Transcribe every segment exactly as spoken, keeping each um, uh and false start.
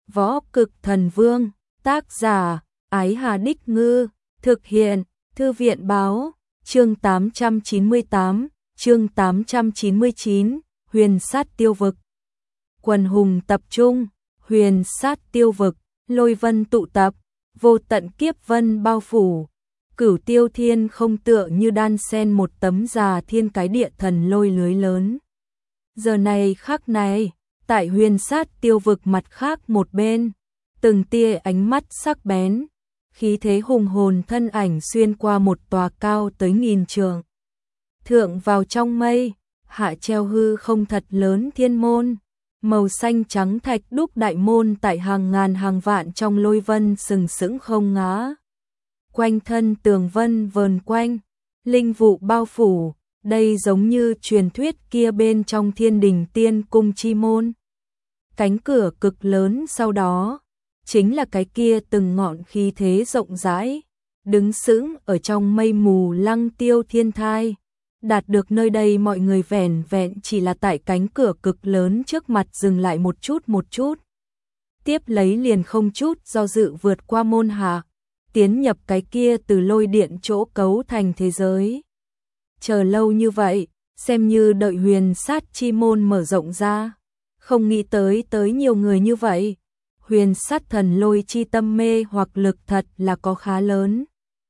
Võ Cực Thần Vương, tác giả, Ái Hà Đích Ngư, thực hiện, Thư viện Báo, chương tám trăm chín mươi tám, chương tám trăm chín mươi chín, Huyền Sát Tiêu Vực. Quần hùng tập trung, Huyền Sát Tiêu Vực, lôi vân tụ tập, vô tận kiếp vân bao phủ. Cửu Tiêu Thiên không tựa như đan sen một tấm già thiên cái địa thần lôi lưới lớn. Giờ này khắc này, tại Huyền Sát Tiêu Vực mặt khác một bên, từng tia ánh mắt sắc bén, khí thế hùng hồn thân ảnh xuyên qua một tòa cao tới nghìn trượng. Thượng vào trong mây, hạ treo hư không thật lớn thiên môn, màu xanh trắng thạch đúc đại môn tại hàng ngàn hàng vạn trong lôi vân sừng sững không ngã. Quanh thân tường vân vờn quanh, linh vụ bao phủ, đây giống như truyền thuyết kia bên trong Thiên Đình Tiên Cung chi môn. Cánh cửa cực lớn sau đó, chính là cái kia từng ngọn khí thế rộng rãi, đứng sững ở trong mây mù Lăng Tiêu Thiên Thai. Đạt được nơi đây mọi người vẻn vẹn chỉ là tại cánh cửa cực lớn trước mặt dừng lại một chút một chút. Tiếp lấy liền không chút do dự vượt qua môn hạ, tiến nhập cái kia từ lôi điện chỗ cấu thành thế giới. Chờ lâu như vậy, xem như đợi Huyền Sát chi môn mở rộng ra, không nghĩ tới tới nhiều người như vậy. Huyền Sát thần lôi chi tâm mê hoặc lực thật là có khá lớn.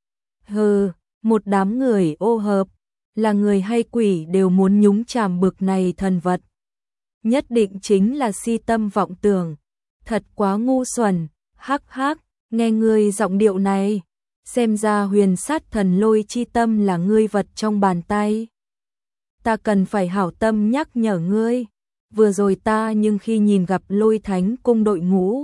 Hừ, một đám người ô hợp, là người hay quỷ đều muốn nhúng chàm bực này thần vật. Nhất định chính là si tâm vọng tưởng, thật quá ngu xuẩn, hắc hắc, nghe ngươi giọng điệu này, xem ra Huyền Sát thần lôi chi tâm là ngươi vật trong bàn tay. Ta cần phải hảo tâm nhắc nhở ngươi, vừa rồi ta nhưng khi nhìn gặp Lôi Thánh Cung đội ngũ,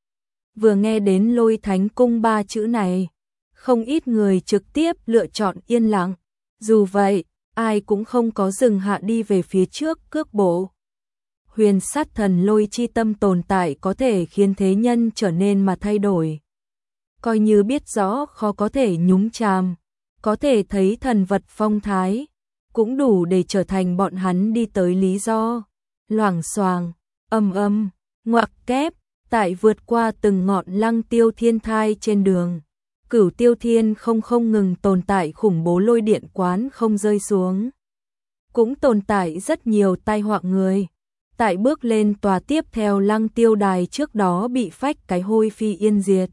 vừa nghe đến Lôi Thánh Cung ba chữ này, không ít người trực tiếp lựa chọn yên lặng, dù vậy, ai cũng không có dừng hạ đi về phía trước cước bộ. Huyền Sát thần lôi chi tâm tồn tại có thể khiến thế nhân trở nên mà thay đổi. Coi như biết rõ khó có thể nhúng chàm, có thể thấy thần vật phong thái, cũng đủ để trở thành bọn hắn đi tới lý do. Loảng xoàng, âm âm, ngoặc kép, tại vượt qua từng ngọn Lăng Tiêu Thiên Thai trên đường. Cửu Tiêu Thiên không không ngừng tồn tại khủng bố lôi điện quán không rơi xuống. Cũng tồn tại rất nhiều tai họa người. Tại bước lên tòa tiếp theo Lăng Tiêu Đài trước đó bị phách cái hôi phi yên diệt.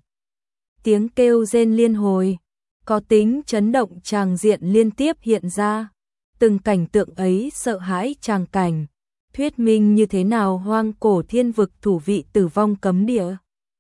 Tiếng kêu rên liên hồi, có tính chấn động tràng diện liên tiếp hiện ra. Từng cảnh tượng ấy sợ hãi tràng cảnh, thuyết minh như thế nào hoang cổ thiên vực thủ vị tử vong cấm địa.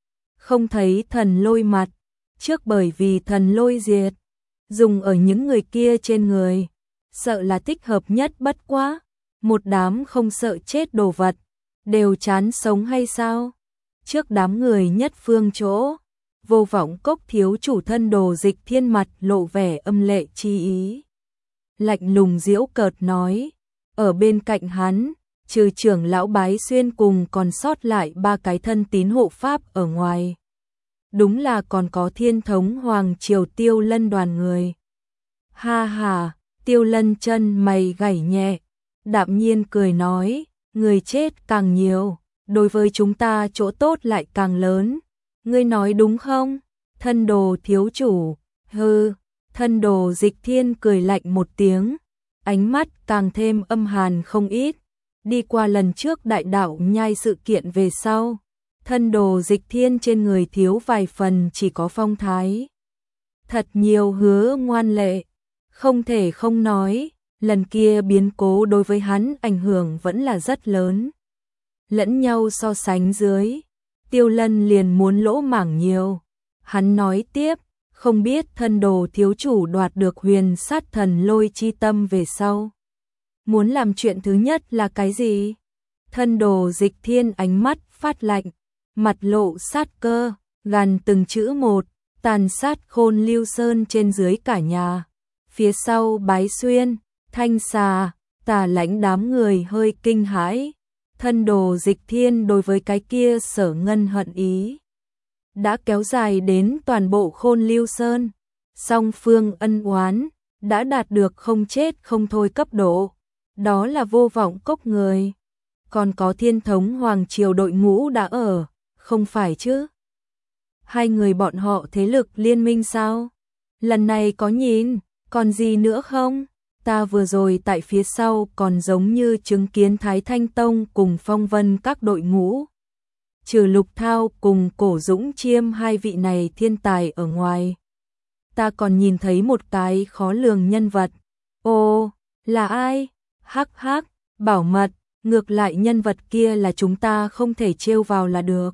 Không thấy thần lôi mặt, trước bởi vì thần lôi diệt, dùng ở những người kia trên người, sợ là thích hợp nhất bất quá, một đám không sợ chết đồ vật, đều chán sống hay sao? Trước đám người nhất phương chỗ, Vô Vọng Cốc thiếu chủ thân Đồ Dịch Thiên mặt lộ vẻ âm lệ chi ý. Lạnh lùng giễu cợt nói, ở bên cạnh hắn, trừ trưởng lão Bái Xuyên cùng còn sót lại ba cái thân tín hộ pháp ở ngoài. Đúng là còn có Thiên Thống Hoàng Triều Tiêu Lân đoàn người. Ha ha, Tiêu Lân chân mày gảy nhẹ, đạm nhiên cười nói, người chết càng nhiều, đối với chúng ta chỗ tốt lại càng lớn. Ngươi nói đúng không? Thân Đồ thiếu chủ, hừ, Thân Đồ Dịch Thiên cười lạnh một tiếng, ánh mắt càng thêm âm hàn không ít. Đi qua lần trước đại đạo nhai sự kiện về sau, Thân Đồ Dịch Thiên trên người thiếu vài phần chỉ có phong thái. Thật nhiều hứa ngoan lệ, không thể không nói, lần kia biến cố đối với hắn ảnh hưởng vẫn là rất lớn. Lẫn nhau so sánh dưới, Tiêu Lân liền muốn lỗ mảng nhiều. Hắn nói tiếp, không biết Thân Đồ thiếu chủ đoạt được Huyền Sát thần lôi chi tâm về sau, muốn làm chuyện thứ nhất là cái gì? Thân Đồ Dịch Thiên ánh mắt phát lạnh, mặt lộ sát cơ, gằn từng chữ một, tàn sát Khôn Lưu Sơn trên dưới cả nhà. Phía sau Bái Xuyên, Thanh Xà, Tà Lãnh đám người hơi kinh hãi. Thân Đồ Dịch Thiên đối với cái kia Sở Ngân hận ý đã kéo dài đến toàn bộ Khôn Lưu Sơn, song phương ân oán đã đạt được không chết không thôi cấp độ. Đó là Vô Vọng Cốc người, còn có Thiên Thống Hoàng Triều đội ngũ đã ở, không phải chứ? Hai người bọn họ thế lực liên minh sao? Lần này có nhìn, còn gì nữa không? Ta vừa rồi tại phía sau còn giống như chứng kiến Thái Thanh Tông cùng Phong Vân các đội ngũ. Trừ Lục Thao cùng Cổ Dũng Chiêm hai vị này thiên tài ở ngoài. Ta còn nhìn thấy một cái khó lường nhân vật. Ồ, là ai? Hắc hắc, bảo mật, ngược lại nhân vật kia là chúng ta không thể trêu vào là được.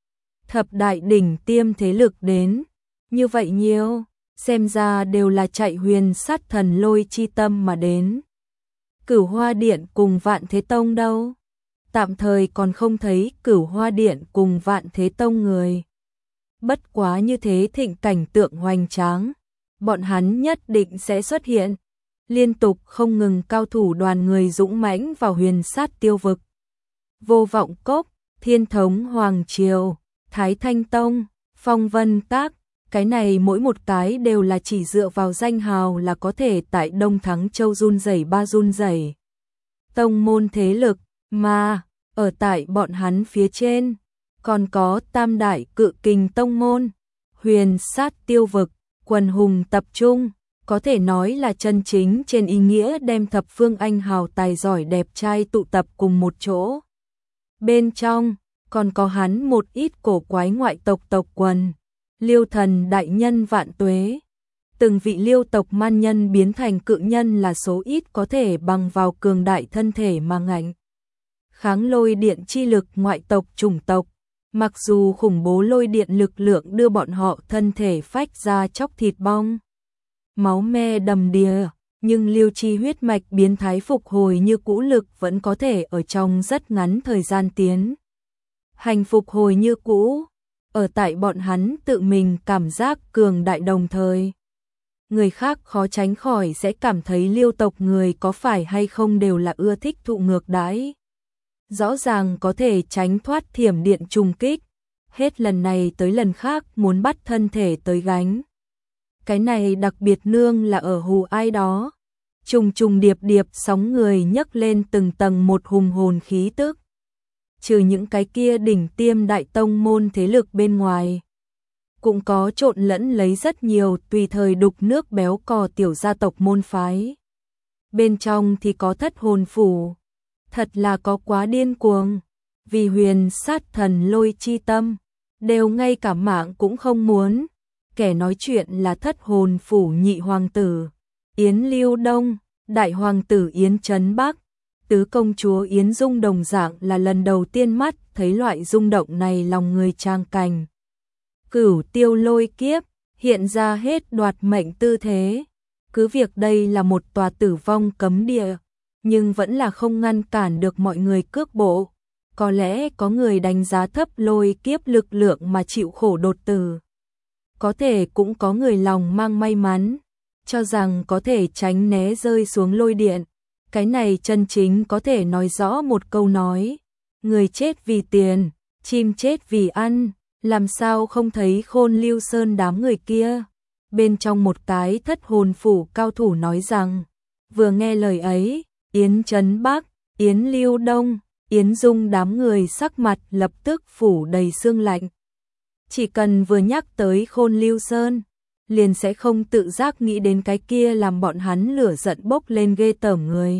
Thập đại đỉnh tiêm thế lực đến, như vậy nhiều, xem ra đều là chạy huyền sát thần lôi chi tâm mà đến. Cửu Hoa Điện cùng Vạn Thế Tông đâu? Tạm thời còn không thấy Cửu Hoa Điện cùng Vạn Thế Tông người. Bất quá như thế thịnh cảnh tượng hoành tráng, bọn hắn nhất định sẽ xuất hiện. Liên tục không ngừng cao thủ đoàn người dũng mãnh vào huyền sát tiêu vực. Vô Vọng Cốc, Thiên Thống Hoàng Triều, Thái Thanh Tông, Phong Vân Các, cái này mỗi một cái đều là chỉ dựa vào danh hào là có thể tại Đông Thắng Châu run rẩy ba run rẩy. Tông môn thế lực, mà ở tại bọn hắn phía trên, còn có Tam Đại Cự Kình Tông môn, huyền sát tiêu vực, quần hùng tập trung, có thể nói là chân chính trên ý nghĩa đem thập phương anh hào tài giỏi đẹp trai tụ tập cùng một chỗ. Bên trong, còn có hắn một ít cổ quái ngoại tộc tộc quần, Liêu Thần đại nhân vạn tuế. Từng vị Liêu tộc man nhân biến thành cự nhân là số ít có thể bằng vào cường đại thân thể mà ngạnh. Kháng lôi điện chi lực ngoại tộc chủng tộc, mặc dù khủng bố lôi điện lực lượng đưa bọn họ thân thể phách ra chóc thịt bong. Máu me đầm đìa, nhưng Liêu chi huyết mạch biến thái phục hồi như cũ lực vẫn có thể ở trong rất ngắn thời gian tiến hành phục hồi như cũ, ở tại bọn hắn tự mình cảm giác cường đại đồng thời. Người khác khó tránh khỏi sẽ cảm thấy Liêu tộc người có phải hay không đều là ưa thích thụ ngược đãi. Rõ ràng có thể tránh thoát thiểm điện trùng kích, hết lần này tới lần khác muốn bắt thân thể tới gánh. Cái này đặc biệt nương là ở hù ai đó. Trùng trùng điệp điệp sóng người nhấc lên từng tầng một hùng hồn khí tức. Trừ những cái kia đỉnh tiêm đại tông môn thế lực bên ngoài, cũng có trộn lẫn lấy rất nhiều tùy thời đục nước béo cò tiểu gia tộc môn phái. Bên trong thì có Thất Hồn Phủ, thật là có quá điên cuồng, vì huyền sát thần lôi chi tâm, đều ngay cả mạng cũng không muốn. Kẻ nói chuyện là Thất Hồn Phủ nhị hoàng tử Yến Lưu Đông, đại hoàng tử Yến Trấn Bắc, tứ công chúa Yến Dung đồng dạng là lần đầu tiên mắt thấy loại rung động này lòng người trang cảnh. Cửu Tiêu lôi kiếp, hiện ra hết đoạt mệnh tư thế. Cứ việc đây là một tòa tử vong cấm địa, nhưng vẫn là không ngăn cản được mọi người cước bộ. Có lẽ có người đánh giá thấp lôi kiếp lực lượng mà chịu khổ đột tử. Có thể cũng có người lòng mang may mắn, cho rằng có thể tránh né rơi xuống lôi điện. Cái này chân chính có thể nói rõ một câu nói, người chết vì tiền, chim chết vì ăn, làm sao không thấy Khôn Lưu Sơn đám người kia. Bên trong một cái Thất Hồn Phủ cao thủ nói rằng, vừa nghe lời ấy, Yến Trấn Bắc, Yến Lưu Đông, Yến Dung đám người sắc mặt lập tức phủ đầy sương lạnh. Chỉ cần vừa nhắc tới Khôn Lưu Sơn, liền sẽ không tự giác nghĩ đến cái kia làm bọn hắn lửa giận bốc lên ghê tởm người.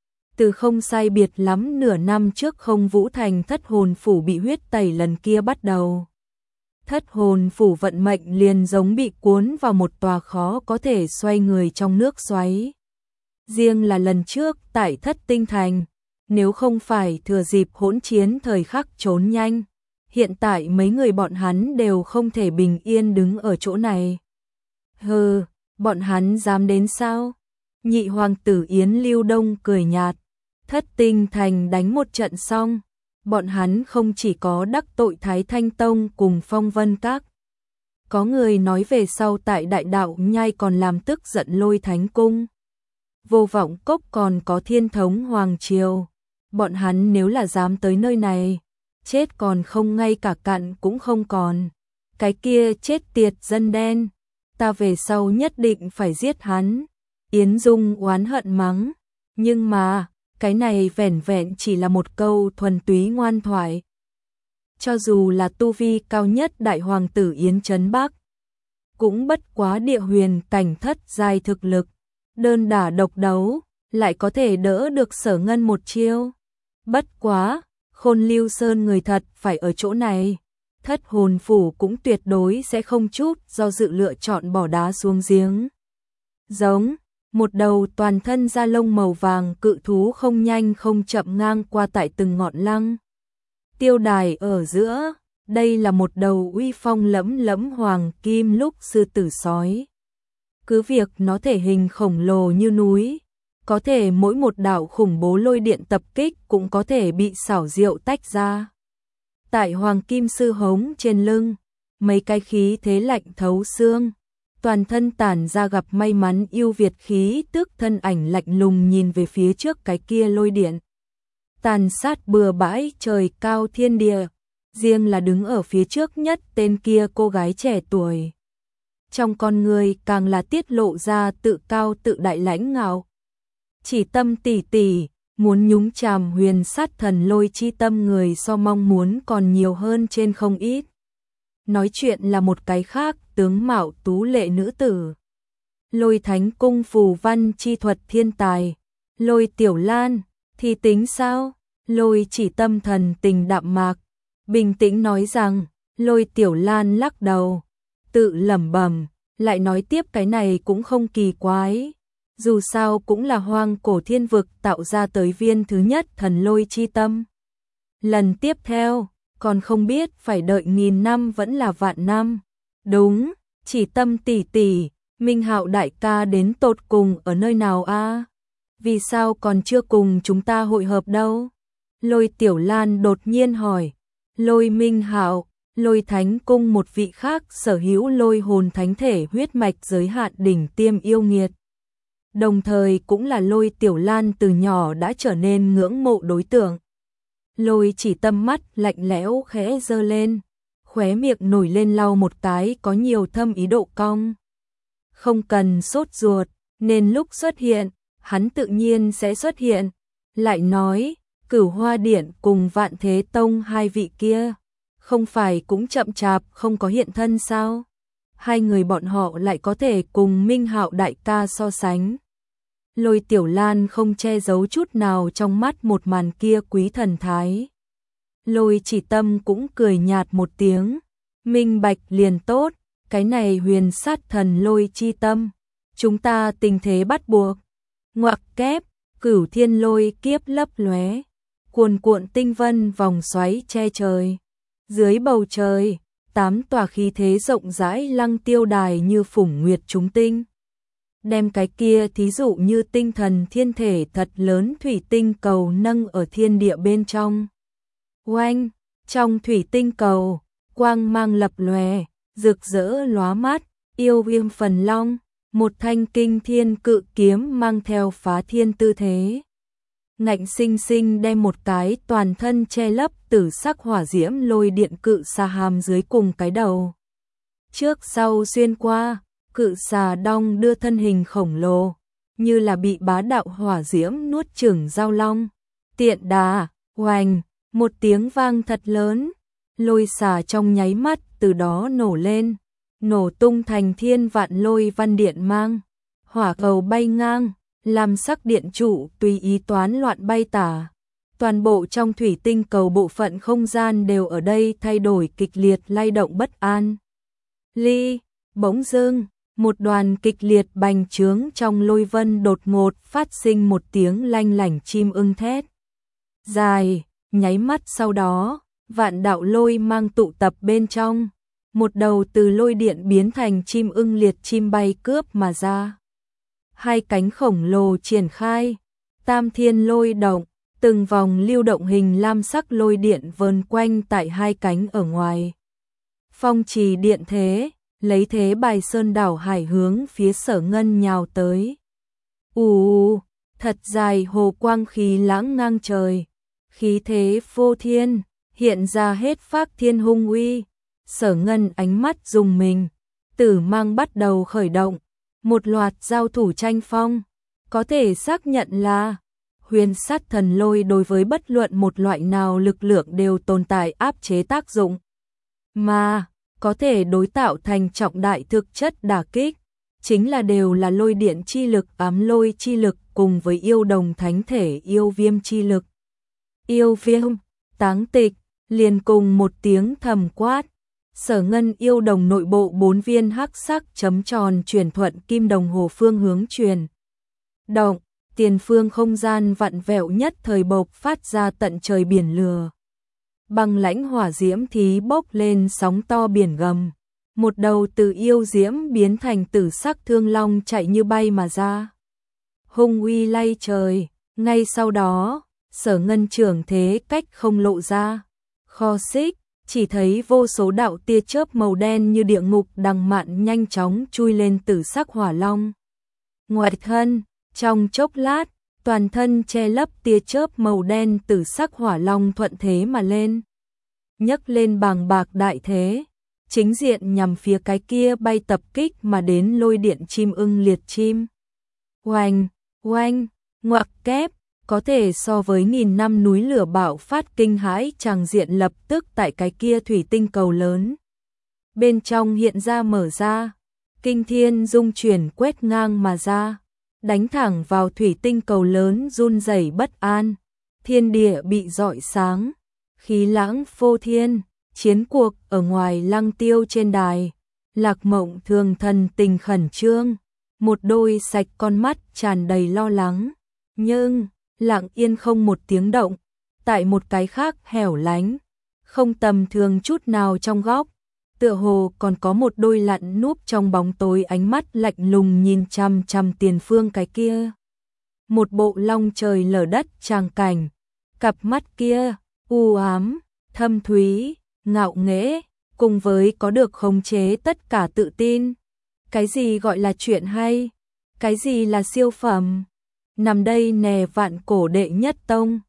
Từ không sai biệt lắm nửa năm trước Không Vũ Thành Thất Hồn Phủ bị huyết tẩy lần kia bắt đầu. Thất Hồn Phủ vận mệnh liền giống bị cuốn vào một tòa khó có thể xoay người trong nước xoáy. Riêng là lần trước tại Thất Tinh Thành, nếu không phải thừa dịp hỗn chiến thời khắc trốn nhanh, hiện tại mấy người bọn hắn đều không thể bình yên đứng ở chỗ này. Hừ, bọn hắn dám đến sao? Nhị hoàng tử Yến Lưu Đông cười nhạt, Thất Tinh Thành đánh một trận xong, bọn hắn không chỉ có đắc tội Thái Thanh Tông cùng Phong Vân Các. Có người nói về sau tại Đại Đạo Nhai còn làm tức giận Lôi Thánh Cung. Vô Vọng Cốc còn có Thiên Thống Hoàng Triều. Bọn hắn nếu là dám tới nơi này, chết còn không ngay cả cặn cũng không còn. Cái kia chết tiệt dân đen, ta về sau nhất định phải giết hắn. Yến Dung oán hận mắng, nhưng mà, cái này vẻn vẹn chỉ là một câu thuần túy ngoan thoại. cho dù là tu vi cao nhất đại hoàng tử Yến Trấn Bắc, cũng bất quá địa huyền cảnh thất giai thực lực, đơn đả độc đấu, lại có thể đỡ được Sở Ngân một chiêu. Bất quá, Khôn Lưu Sơn người thật phải ở chỗ này, Thất Hồn Phủ cũng tuyệt đối sẽ không chút do dự lựa chọn bỏ đá xuống giếng. Giống, một đầu toàn thân da lông màu vàng cự thú không nhanh không chậm ngang qua tại từng ngọn lăng tiêu đài ở giữa, đây là một đầu uy phong lẫm lẫm hoàng kim lúc sư tử sói. Cứ việc nó thể hình khổng lồ như núi, có thể mỗi một đạo khủng bố lôi điện tập kích cũng có thể bị xảo diệu tách ra. Tại hoàng kim sư hống trên lưng, mấy cái khí thế lạnh thấu xương, toàn thân tản ra gặp may mắn yêu việt khí tức, thân ảnh lạnh lùng nhìn về phía trước cái kia lôi điện. Tàn sát bừa bãi trời cao thiên địa, riêng là đứng ở phía trước nhất tên kia cô gái trẻ tuổi. Trong con người càng là tiết lộ ra tự cao tự đại lãnh ngạo. Chỉ Tâm tỷ tỷ, muốn nhúng chàm huyền sát thần lôi chi tâm người so mong muốn còn nhiều hơn trên không ít. Nói chuyện là một cái khác, tướng mạo tú lệ nữ tử. Lôi thánh cung phù văn chi thuật thiên tài. Lôi Tiểu Lan, thì tính sao? Lôi Chỉ Tâm thần tình đạm mạc, bình tĩnh nói rằng. Lôi Tiểu Lan lắc đầu, tự lẩm bẩm, lại nói tiếp cái này cũng không kỳ quái. Dù sao cũng là hoang cổ thiên vực tạo ra tới viên thứ nhất thần lôi chi tâm. Lần tiếp theo, còn không biết phải đợi nghìn năm vẫn là vạn năm. Đúng, Chỉ Tâm tỷ tỷ, Minh Hạo đại ca đến tột cùng ở nơi nào a? Vì sao còn chưa cùng chúng ta hội hợp đâu? Lôi Tiểu Lan đột nhiên hỏi. Lôi Minh Hạo, Lôi Thánh cung một vị khác sở hữu lôi hồn thánh thể huyết mạch giới hạn đỉnh tiêm yêu nghiệt. Đồng thời cũng là Lôi Tiểu Lan từ nhỏ đã trở nên ngưỡng mộ đối tượng. Lôi Chỉ Tâm mắt lạnh lẽo khẽ giơ lên, khóe miệng nổi lên lau một cái có nhiều thâm ý độ cong. Không cần sốt ruột, nên lúc xuất hiện, hắn tự nhiên sẽ xuất hiện. Lại nói, Cửu Hoa Điện cùng Vạn Thế Tông hai vị kia, không phải cũng chậm chạp không có hiện thân sao? Hai người bọn họ lại có thể cùng Minh Hạo đại ca so sánh. Lôi Tiểu Lan không che giấu chút nào trong mắt một màn kia quý thần thái. Lôi Chỉ Tâm cũng cười nhạt một tiếng, minh bạch liền tốt, cái này huyền sát thần lôi chi tâm, chúng ta tình thế bắt buộc. Ngoặc kép, Cửu Thiên lôi kiếp lấp lóe, cuồn cuộn tinh vân vòng xoáy che trời. Dưới bầu trời, tám tòa khí thế rộng rãi lăng tiêu đài như phủng nguyệt chúng tinh. Đem cái kia thí dụ như tinh thần thiên thể thật lớn thủy tinh cầu nâng ở thiên địa bên trong. Oanh, trong thủy tinh cầu, quang mang lập lòe, rực rỡ lóa mắt, yêu viêm phần long, một thanh kinh thiên cự kiếm mang theo phá thiên tư thế. Ngạnh sinh sinh đem một cái toàn thân che lấp tử sắc hỏa diễm lôi điện cự xà hàm dưới cùng cái đầu. Trước sau xuyên qua, cự xà đong đưa thân hình khổng lồ, như là bị bá đạo hỏa diễm nuốt chửng giao long. Tiện đà, oành, một tiếng vang thật lớn, lôi xà trong nháy mắt từ đó nổ lên, nổ tung thành thiên vạn lôi văn điện mang, hỏa cầu bay ngang, làm sắc điện trụ tùy ý toán loạn bay tả. Toàn bộ trong thủy tinh cầu bộ phận không gian đều ở đây thay đổi kịch liệt lay động bất an. Ly, bỗng dưng, một đoàn kịch liệt bành trướng trong lôi vân đột ngột phát sinh một tiếng lanh lảnh chim ưng thét. Dài, nháy mắt sau đó, vạn đạo lôi mang tụ tập bên trong. Một đầu từ lôi điện biến thành chim ưng liệt chim bay cướp mà ra. Hai cánh khổng lồ triển khai, tam thiên lôi động, từng vòng lưu động hình lam sắc lôi điện vờn quanh tại hai cánh ở ngoài. Phong trì điện thế, lấy thế bài sơn đảo hải hướng phía Sở Ngân nhào tới. Ù, thật dài hồ quang khí lãng ngang trời, khí thế vô thiên, hiện ra hết phác thiên hung uy. Sở Ngân ánh mắt rùng mình, tử mang bắt đầu khởi động, một loạt giao thủ tranh phong, có thể xác nhận là Huyền sát thần lôi đối với bất luận một loại nào lực lượng đều tồn tại áp chế tác dụng, mà có thể đối tạo thành trọng đại thực chất đả kích, chính là đều là lôi điện chi lực, ám lôi chi lực cùng với yêu đồng thánh thể yêu viêm chi lực. Yêu viêm, táng tịch, liền cùng một tiếng thầm quát. Sở Ngân yêu đồng nội bộ bốn viên hắc sắc chấm tròn chuyển thuận kim đồng hồ phương hướng truyền động, tiền phương không gian vặn vẹo nhất thời bộc phát ra tận trời biển lửa. Băng lãnh hỏa diễm thí bốc lên sóng to biển gầm, một đầu từ yêu diễm biến thành tử sắc thương long chạy như bay mà ra. Hung uy lay trời, ngay sau đó, Sở Ngân trưởng thế cách không lộ ra, kho xích, chỉ thấy vô số đạo tia chớp màu đen như địa ngục đằng mạn nhanh chóng chui lên tử sắc hỏa long. Ngoài thân, trong chốc lát, toàn thân che lấp tia chớp màu đen tử sắc hỏa long thuận thế mà lên. Nhấc lên bàng bạc đại thế, chính diện nhằm phía cái kia bay tập kích mà đến lôi điện chim ưng liệt chim. Oanh, oanh, ngoặc kép, có thể so với nghìn năm núi lửa bạo phát kinh hãi tràng diện lập tức tại cái kia thủy tinh cầu lớn. Bên trong hiện ra mở ra, kinh thiên dung chuyển quét ngang mà ra, đánh thẳng vào thủy tinh cầu lớn run rẩy bất an, thiên địa bị rọi sáng, khí lãng phô thiên, chiến cuộc ở ngoài Lăng Tiêu trên đài, Lạc Mộng Thường thần tình khẩn trương, một đôi sạch con mắt tràn đầy lo lắng, nhưng lặng yên không một tiếng động, tại một cái khác hẻo lánh, không tầm thường chút nào trong góc, tựa hồ còn có một đôi lặn núp trong bóng tối ánh mắt lạnh lùng nhìn chằm chằm tiền phương cái kia. Một bộ long trời lở đất tràng cảnh, cặp mắt kia, u ám, thâm thúy, ngạo nghễ, cùng với có được khống chế tất cả tự tin. Cái gì gọi là chuyện hay? Cái gì là siêu phẩm? Nằm đây nè vạn cổ đệ nhất tông,